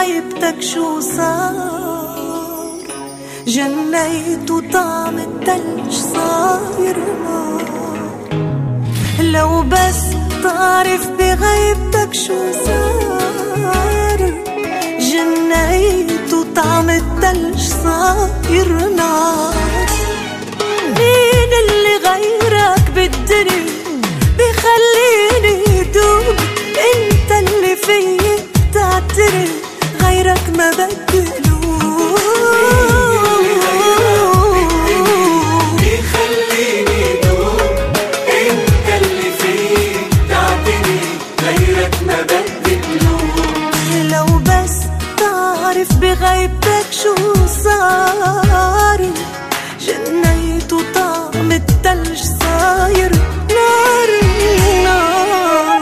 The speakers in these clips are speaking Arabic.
بغيبتك شو صار، جنيت وطعم التلج صاير نار. لو بس تعرف بغيبتك شو صار، جنيت وطعم التلج صاير نار. مين اللي غيرك بالدنيا بخليني دوب؟ انت اللي فيي بتعترف، غيرك ما بدلوب. بغيبتك شو صار، جنيت وطعم التلج صاير نار نار.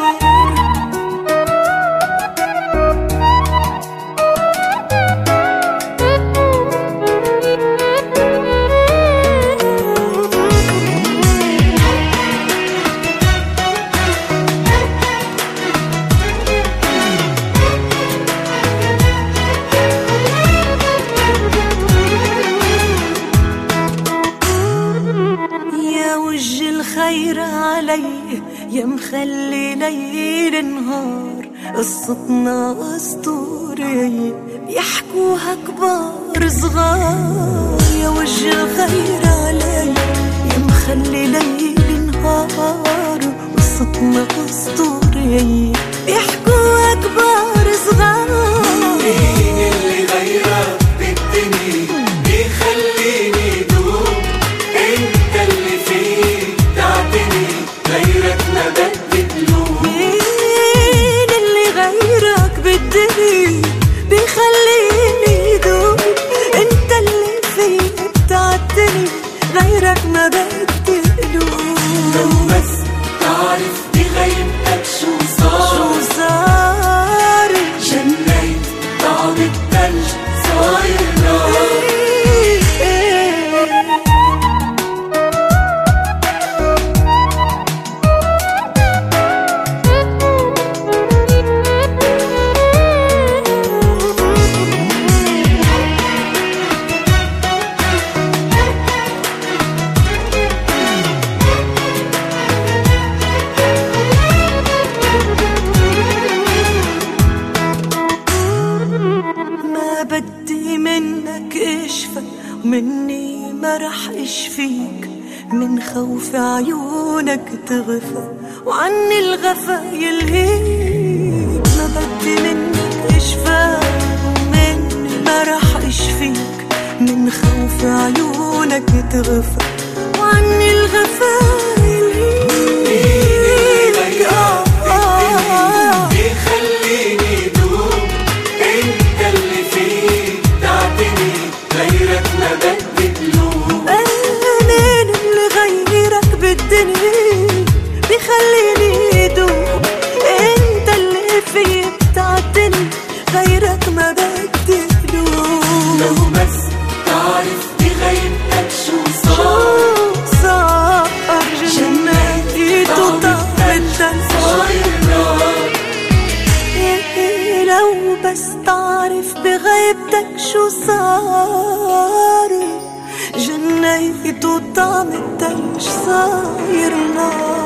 خير علي يا مخلي ليل نهار، قصتنا اسطورية بيحكوها كبار صغار. يا وجه الخير علي يا مخلي ليل نهار، قصتنا اسطورية بيحكوها كبار صغار. مين اللي غيرك بالدنيا بيخليني دوب؟ انت اللي فيه غيرك ما بدلوب. مين اللي غيرك بالدنيا بيخليني دوب؟ انت اللي فيك بتعتني، غيرك ما بدلوب. لو بس تعرف بغيبتك شو صار، جنيت طعم التلج صاير نار. بدي منك اشفى ومني ما رح اشفيك، من خوف عيونك تغفى وعني الغفا يلهيك. ما بدي منك اشفى ومني ما رح اشفيك، من خوف عيونك تغفى وعني الغفا يلهيك. بيخليني دوب، انت اللي فيه تعتني، غيرك ما بدلوب. مين اللي غيرك بالدنيا بيخليني دوب؟ انت اللي فيه بتعتني، غيرك ما بدلوب. لو بس تعرف بغيبتك شو صار، جنيت وطعم التلج صاير نار. لو بس تعرف بغيبتك شو صار، جنيت وطعم التلج صاير نار.